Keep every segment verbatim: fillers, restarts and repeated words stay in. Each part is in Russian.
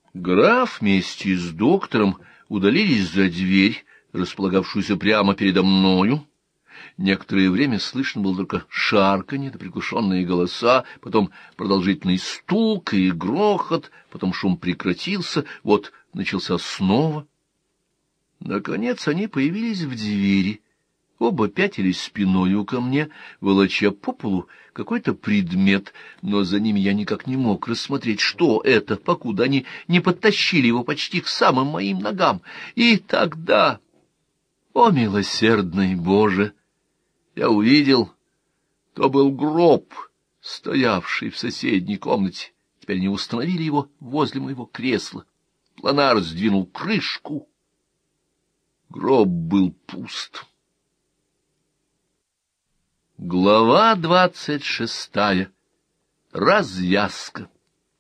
Граф вместе с доктором удалились за дверь, располагавшуюся прямо передо мною. Некоторое время слышно было только шарканье да приглушенные голоса, потом продолжительный стук и грохот, потом шум прекратился, вот начался снова. Наконец они появились в двери. Оба пятились спиною ко мне, волоча по полу какой-то предмет, но за ними я никак не мог рассмотреть, что это, покуда они не подтащили его почти к самым моим ногам. И тогда, о милосердный Боже, я увидел, то был гроб, стоявший в соседней комнате. Теперь они установили его возле моего кресла. Планар сдвинул крышку. Гроб был пуст. Глава двадцать шестая. Развязка.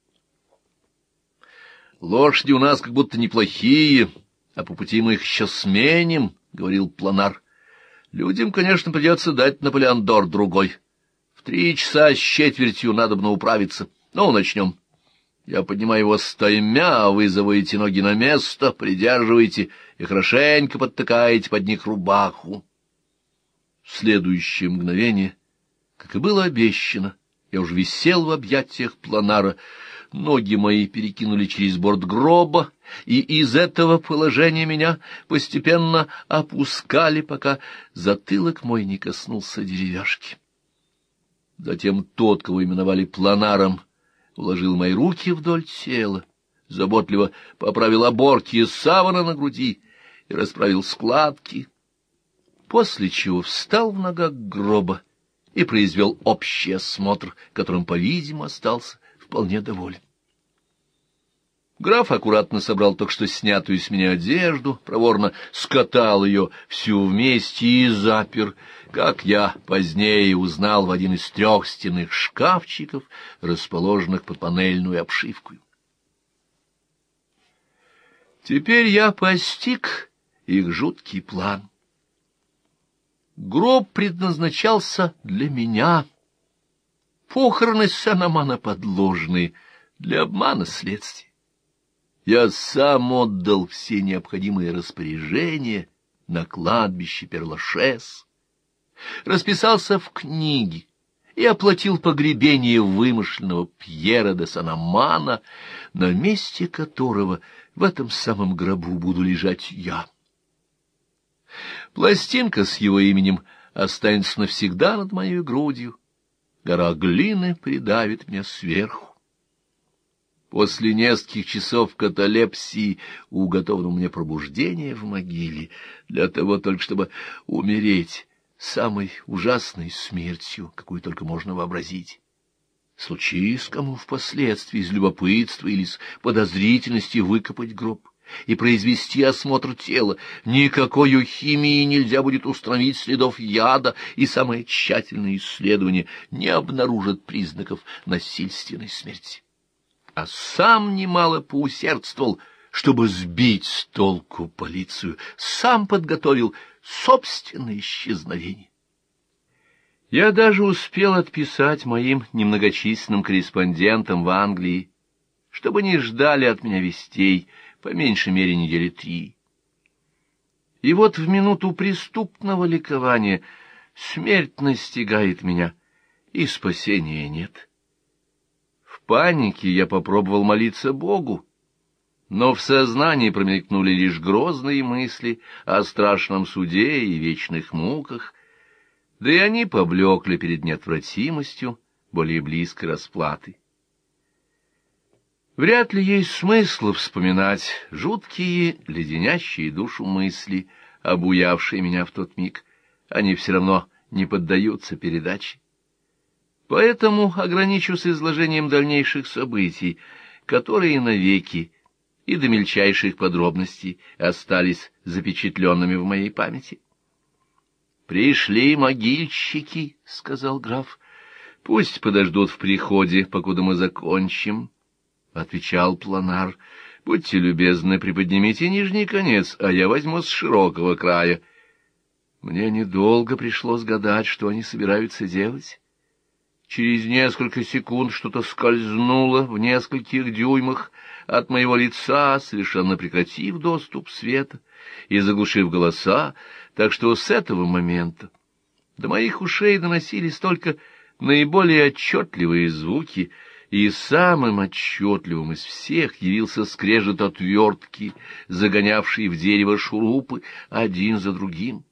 Лошади у нас как будто неплохие, а по пути мы их еще сменим, — говорил Планар. Людям, конечно, придется дать Наполеондор другой. В три часа с четвертью надобно управиться. Ну, начнем. Я поднимаю его стаймя, а вы заводите ноги на место, придерживаете и хорошенько подтыкаете под них рубаху. В следующее мгновение, как и было обещано, я уже висел в объятиях Планара. Ноги мои перекинули через борт гроба, и из этого положения меня постепенно опускали, пока затылок мой не коснулся деревяшки. Затем тот, кого именовали Планаром, уложил мои руки вдоль тела, заботливо поправил оборки савана на груди и расправил складки, после чего встал в ногах гроба и произвел общий осмотр, которым, по-видимому, остался вполне доволен. Граф аккуратно собрал только что снятую с меня одежду, проворно скатал ее всю вместе и запер, как я позднее узнал, в один из трех стенных шкафчиков, расположенных под панельную обшивку. Теперь я постиг их жуткий план. Гроб предназначался для меня, похороны Сен-Амана подложные для обмана следствия. Я сам отдал все необходимые распоряжения на кладбище Пер-Лашез, расписался в книге и оплатил погребение вымышленного Пьера де Сен-Амана, на месте которого в этом самом гробу буду лежать я. Пластинка с его именем останется навсегда над моей грудью. Гора глины придавит меня сверху. После нескольких часов каталепсии уготовано мне пробуждение в могиле, для того только чтобы умереть самой ужасной смертью, какую только можно вообразить. Случись кому впоследствии из любопытства или с подозрительности выкопать гроб и произвести осмотр тела, никакой химии нельзя будет установить следов яда, и самое тщательное исследование не обнаружит признаков насильственной смерти. А сам немало поусердствовал, чтобы сбить с толку полицию, сам подготовил собственное исчезновение. Я даже успел отписать моим немногочисленным корреспондентам в Англии, чтобы не ждали от меня вестей, по меньшей мере недели три. И вот в минуту преступного ликования смерть настигает меня, и спасения нет. В панике я попробовал молиться Богу, но в сознании промелькнули лишь грозные мысли о страшном суде и вечных муках, да и они поблекли перед неотвратимостью более близкой расплаты. Вряд ли есть смысл вспоминать жуткие, леденящие душу мысли, обуявшие меня в тот миг. Они все равно не поддаются передаче. Поэтому ограничусь изложением дальнейших событий, которые навеки и до мельчайших подробностей остались запечатленными в моей памяти. «Пришли могильщики», — сказал граф. «Пусть подождут в приходе, покуда мы закончим». — отвечал Планар. — Будьте любезны, приподнимите нижний конец, а я возьму с широкого края. Мне недолго пришлось гадать, что они собираются делать. Через несколько секунд что-то скользнуло в нескольких дюймах от моего лица, совершенно прекратив доступ света и заглушив голоса, так что с этого момента до моих ушей доносились только наиболее отчетливые звуки, и самым отчетливым из всех явился скрежет отвертки, загонявший в дерево шурупы один за другим.